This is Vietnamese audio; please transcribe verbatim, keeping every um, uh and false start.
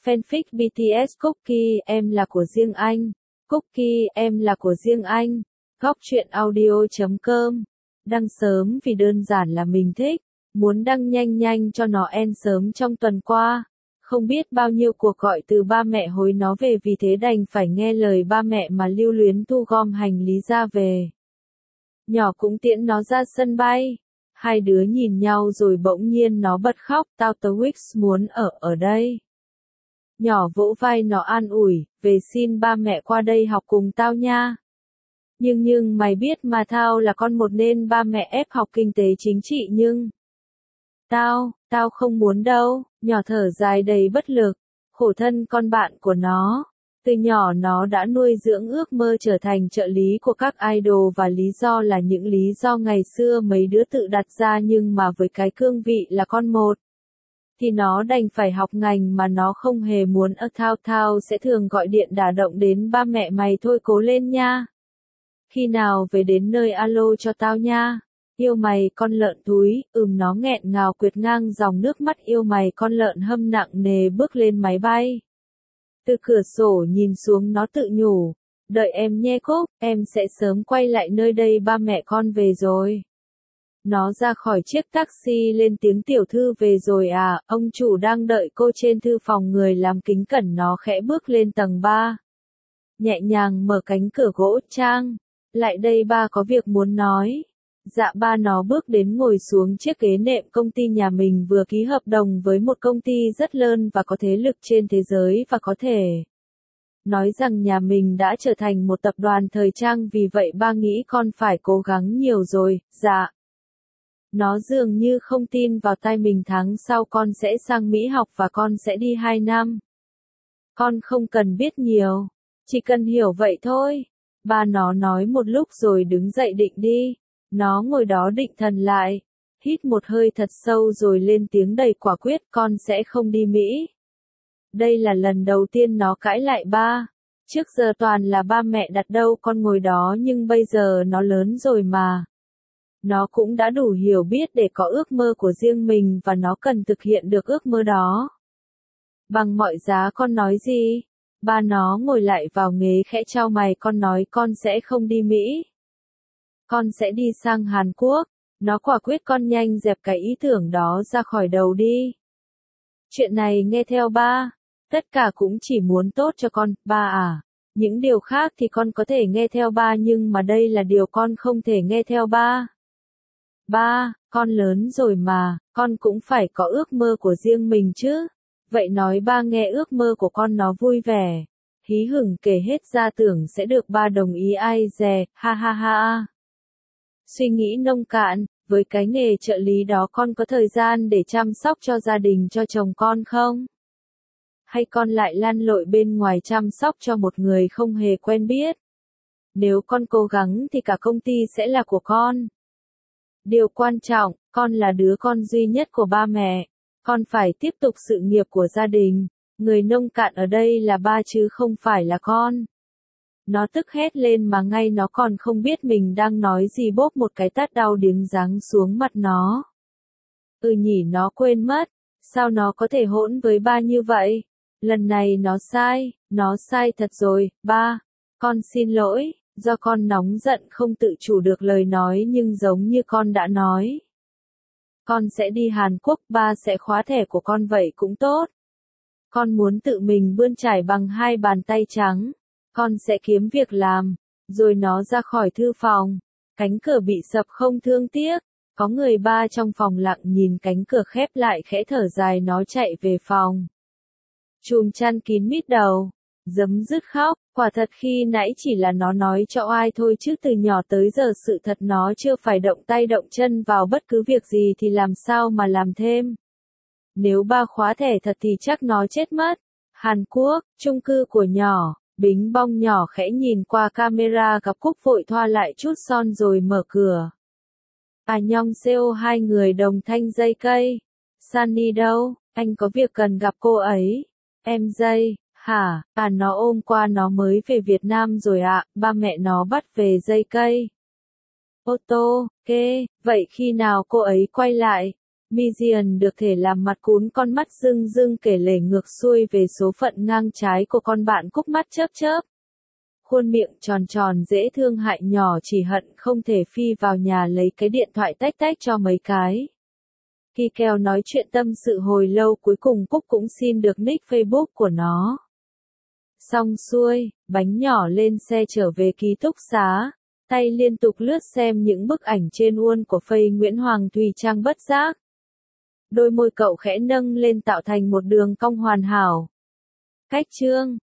Fanfic bê tê ét Cookie, em là của riêng anh. Cookie, em là của riêng anh. Góc truyện audio chấm com. Đăng sớm vì đơn giản là mình thích. Muốn đăng nhanh nhanh cho nó end sớm trong tuần qua. Không biết bao nhiêu cuộc gọi từ ba mẹ hối nó về, vì thế đành phải nghe lời ba mẹ mà lưu luyến thu gom hành lý ra về. Nhỏ cũng tiễn nó ra sân bay. Hai đứa nhìn nhau rồi bỗng nhiên nó bật khóc, tao tớ Wix muốn ở ở đây. Nhỏ vỗ vai nó an ủi, về xin ba mẹ qua đây học cùng tao nha. Nhưng nhưng mày biết mà, tao là con một nên ba mẹ ép học kinh tế chính trị nhưng... Tao, tao không muốn đâu, nhỏ thở dài đầy bất lực, khổ thân con bạn của nó. Từ nhỏ nó đã nuôi dưỡng ước mơ trở thành trợ lý của các idol, và lý do là những lý do ngày xưa mấy đứa tự đặt ra, nhưng mà với cái cương vị là con một, thì nó đành phải học ngành mà nó không hề muốn. Ở thao thao sẽ thường gọi điện đả động đến ba mẹ, mày thôi cố lên nha. Khi nào về đến nơi alo cho tao nha. Yêu mày con lợn túi, ừm nó nghẹn ngào quệt ngang dòng nước mắt. Yêu mày con lợn hâm nặng nề bước lên máy bay. Từ cửa sổ nhìn xuống nó tự nhủ, đợi em nhé Cúc, em sẽ sớm quay lại nơi đây, ba mẹ con về rồi. Nó ra khỏi chiếc taxi lên tiếng, tiểu thư về rồi à, ông chủ đang đợi cô trên thư phòng. Người làm kính cẩn nó khẽ bước lên tầng ba. Nhẹ nhàng mở cánh cửa gỗ. Trang, lại đây ba có việc muốn nói. Dạ ba. Nó bước đến ngồi xuống chiếc ghế nệm. Công ty nhà mình vừa ký hợp đồng với một công ty rất lớn và có thế lực trên thế giới, và có thể nói rằng nhà mình đã trở thành một tập đoàn thời trang, vì vậy ba nghĩ con phải cố gắng nhiều rồi. Dạ. Nó dường như không tin vào tai mình. Tháng sau con sẽ sang Mỹ học và con sẽ đi hai năm. Con không cần biết nhiều, chỉ cần hiểu vậy thôi. Ba nó nói một lúc rồi đứng dậy định đi. Nó ngồi đó định thần lại, hít một hơi thật sâu rồi lên tiếng đầy quả quyết, con sẽ không đi Mỹ. Đây là lần đầu tiên nó cãi lại ba. Trước giờ toàn là ba mẹ đặt đâu con ngồi đó, nhưng bây giờ nó lớn rồi mà. Nó cũng đã đủ hiểu biết để có ước mơ của riêng mình, và nó cần thực hiện được ước mơ đó. Bằng mọi giá. Con nói gì? Ba nó ngồi lại vào ghế khẽ chau mày. Con nói con sẽ không đi Mỹ. Con sẽ đi sang Hàn Quốc. Nó quả quyết. Con nhanh dẹp cái ý tưởng đó ra khỏi đầu đi. Chuyện này nghe theo ba. Tất cả cũng chỉ muốn tốt cho con, ba à. Những điều khác thì con có thể nghe theo ba, nhưng mà đây là điều con không thể nghe theo ba. Ba, con lớn rồi mà, con cũng phải có ước mơ của riêng mình chứ. Vậy nói ba nghe ước mơ của con. Nó vui vẻ, hí hửng kể hết ra, tưởng sẽ được ba đồng ý. Ai dè, ha ha ha. Suy nghĩ nông cạn, với cái nghề trợ lý đó con có thời gian để chăm sóc cho gia đình, cho chồng con không? Hay con lại lăn lội bên ngoài chăm sóc cho một người không hề quen biết? Nếu con cố gắng thì cả công ty sẽ là của con. Điều quan trọng, con là đứa con duy nhất của ba mẹ. Con phải tiếp tục sự nghiệp của gia đình. Người nông cạn ở đây là ba chứ không phải là con. Nó tức hét lên mà ngay nó còn không biết mình đang nói gì, bốp một cái tát đau điếng giáng xuống mặt nó. Ừ nhỉ, nó quên mất. Sao nó có thể hỗn với ba như vậy? Lần này nó sai, nó sai thật rồi. Ba, con xin lỗi, do con nóng giận không tự chủ được lời nói, nhưng giống như con đã nói. Con sẽ đi Hàn Quốc, ba sẽ khóa thẻ của con, vậy cũng tốt. Con muốn tự mình bươn trải bằng hai bàn tay trắng. Con sẽ kiếm việc làm. Rồi nó ra khỏi thư phòng. Cánh cửa bị sập không thương tiếc. Có người ba trong phòng lặng nhìn cánh cửa khép lại khẽ thở dài. Nó chạy về phòng. Chùm chăn kín mít đầu. Giấm dứt khóc. Quả thật khi nãy chỉ là nó nói cho ai thôi, chứ từ nhỏ tới giờ sự thật nó chưa phải động tay động chân vào bất cứ việc gì thì làm sao mà làm thêm. Nếu ba khóa thẻ thật thì chắc nó chết mất. Hàn Quốc, chung cư của nhỏ. Bính bong nhỏ khẽ nhìn qua camera, gặp Cúc vội thoa lại chút son rồi mở cửa. À nhong xeo, hai người đồng thanh dây cây. Sunny đâu? Anh có việc cần gặp cô ấy. Em dây, hả? À nó ôm qua nó mới về Việt Nam rồi ạ, à. Ba mẹ nó bắt về dây cây. Ô tô, kê, vậy khi nào cô ấy quay lại? Mizian được thể làm mặt cún, con mắt rưng rưng kể lể ngược xuôi về số phận ngang trái của con bạn Cúc, mắt chớp chớp. Khuôn miệng tròn tròn dễ thương hại nhỏ, chỉ hận không thể phi vào nhà lấy cái điện thoại tách tách cho mấy cái. Khi keo nói chuyện tâm sự hồi lâu, cuối cùng Cúc cũng xin được nick Facebook của nó. Xong xuôi, bánh nhỏ lên xe trở về ký túc xá, tay liên tục lướt xem những bức ảnh trên wall của Phây Nguyễn Hoàng Thùy Trang, bất giác. Đôi môi cậu khẽ nâng lên tạo thành một đường cong hoàn hảo. Cách chương